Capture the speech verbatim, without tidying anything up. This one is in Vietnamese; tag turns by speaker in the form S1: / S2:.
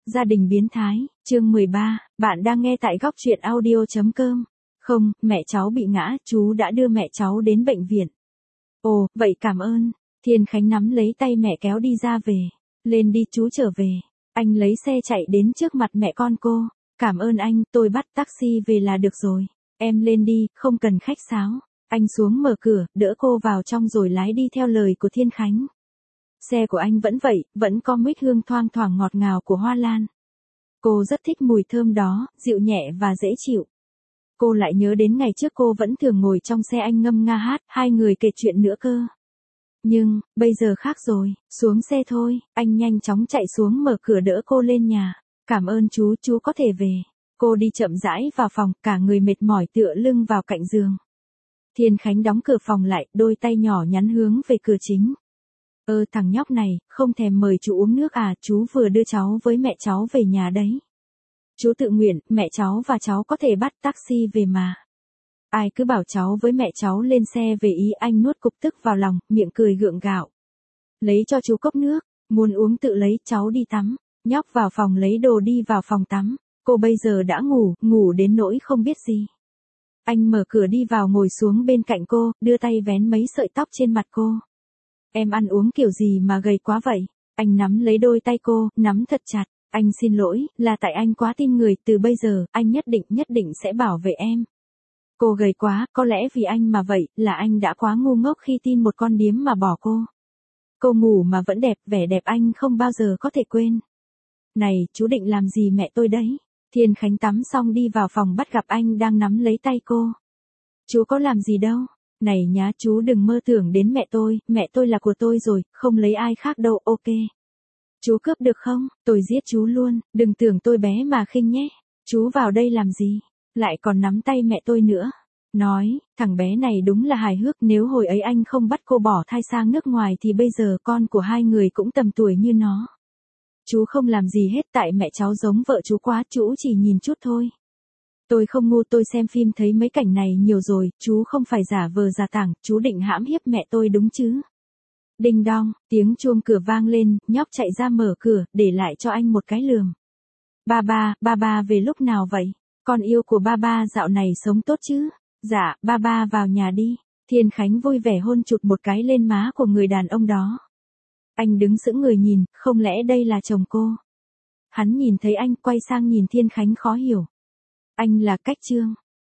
S1: Gia đình biến thái, chương mười ba, bạn đang nghe tại góc truyện audio chấm com. Không, mẹ cháu bị ngã, chú đã đưa mẹ cháu đến bệnh viện. Ồ, vậy cảm ơn. Thiên Khánh nắm lấy tay mẹ kéo đi ra về. Lên đi chú trở về. Anh lấy xe chạy đến trước mặt mẹ con cô. Cảm ơn anh, tôi bắt taxi về là được rồi. Em lên đi, không cần khách sáo. Anh xuống mở cửa, đỡ cô vào trong rồi lái đi theo lời của Thiên Khánh. Xe của anh vẫn vậy, vẫn có mùi hương thoang thoảng ngọt ngào của hoa lan. Cô rất thích mùi thơm đó, dịu nhẹ và dễ chịu. Cô lại nhớ đến ngày trước cô vẫn thường ngồi trong xe anh ngâm nga hát, hai người kể chuyện nữa cơ. Nhưng, bây giờ khác rồi, xuống xe thôi, anh nhanh chóng chạy xuống mở cửa đỡ cô lên nhà. Cảm ơn chú, chú có thể về. Cô đi chậm rãi vào phòng, cả người mệt mỏi tựa lưng vào cạnh giường. Thiên Khánh đóng cửa phòng lại, đôi tay nhỏ nhắn hướng về cửa chính. Ơ thằng nhóc này, không thèm mời chú uống nước à, chú vừa đưa cháu với mẹ cháu về nhà đấy. Chú tự nguyện, mẹ cháu và cháu có thể bắt taxi về mà. Ai cứ bảo cháu với mẹ cháu lên xe về ý, anh nuốt cục tức vào lòng, miệng cười gượng gạo. Lấy cho chú cốc nước, muốn uống tự lấy, cháu đi tắm. Nhóc vào phòng lấy đồ đi vào phòng tắm. Cô bây giờ đã ngủ, ngủ đến nỗi không biết gì. Anh mở cửa đi vào ngồi xuống bên cạnh cô, đưa tay vén mấy sợi tóc trên mặt cô. Em ăn uống kiểu gì mà gầy quá vậy? Anh nắm lấy đôi tay cô, nắm thật chặt. Anh xin lỗi, là tại anh quá tin người, từ bây giờ, anh nhất định nhất định sẽ bảo vệ em. Cô gầy quá, có lẽ vì anh mà vậy, là anh đã quá ngu ngốc khi tin một con điếm mà bỏ cô. Cô ngủ mà vẫn đẹp, vẻ đẹp anh không bao giờ có thể quên. Này, chú định làm gì mẹ tôi đấy? Thiên Khánh tắm xong đi vào phòng bắt gặp anh đang nắm lấy tay cô. Chú có làm gì đâu. Này nhá, chú đừng mơ tưởng đến mẹ tôi, mẹ tôi là của tôi rồi, không lấy ai khác đâu, ok. Chú cướp được không? Tôi giết chú luôn, đừng tưởng tôi bé mà khinh nhé. Chú vào đây làm gì? Lại còn nắm tay mẹ tôi nữa. Nói, thằng bé này đúng là hài hước, nếu hồi ấy anh không bắt cô bỏ thai sang nước ngoài thì bây giờ con của hai người cũng tầm tuổi như nó. Chú không làm gì hết, tại mẹ cháu giống vợ chú quá, chú chỉ nhìn chút thôi. Tôi không ngu, tôi xem phim thấy mấy cảnh này nhiều rồi, chú không phải giả vờ giả tảng, chú định hãm hiếp mẹ tôi đúng chứ? Đinh đong, tiếng chuông cửa vang lên, nhóc chạy ra mở cửa, để lại cho anh một cái lườm. Ba ba, ba ba về lúc nào vậy? Con yêu của ba ba dạo này sống tốt chứ? Dạ, ba ba vào nhà đi. Thiên Khánh vui vẻ hôn chụt một cái lên má của người đàn ông đó. Anh đứng sững người nhìn, không lẽ đây là chồng cô? Hắn nhìn thấy anh, quay sang nhìn Thiên Khánh khó hiểu. Anh là Cách Trương.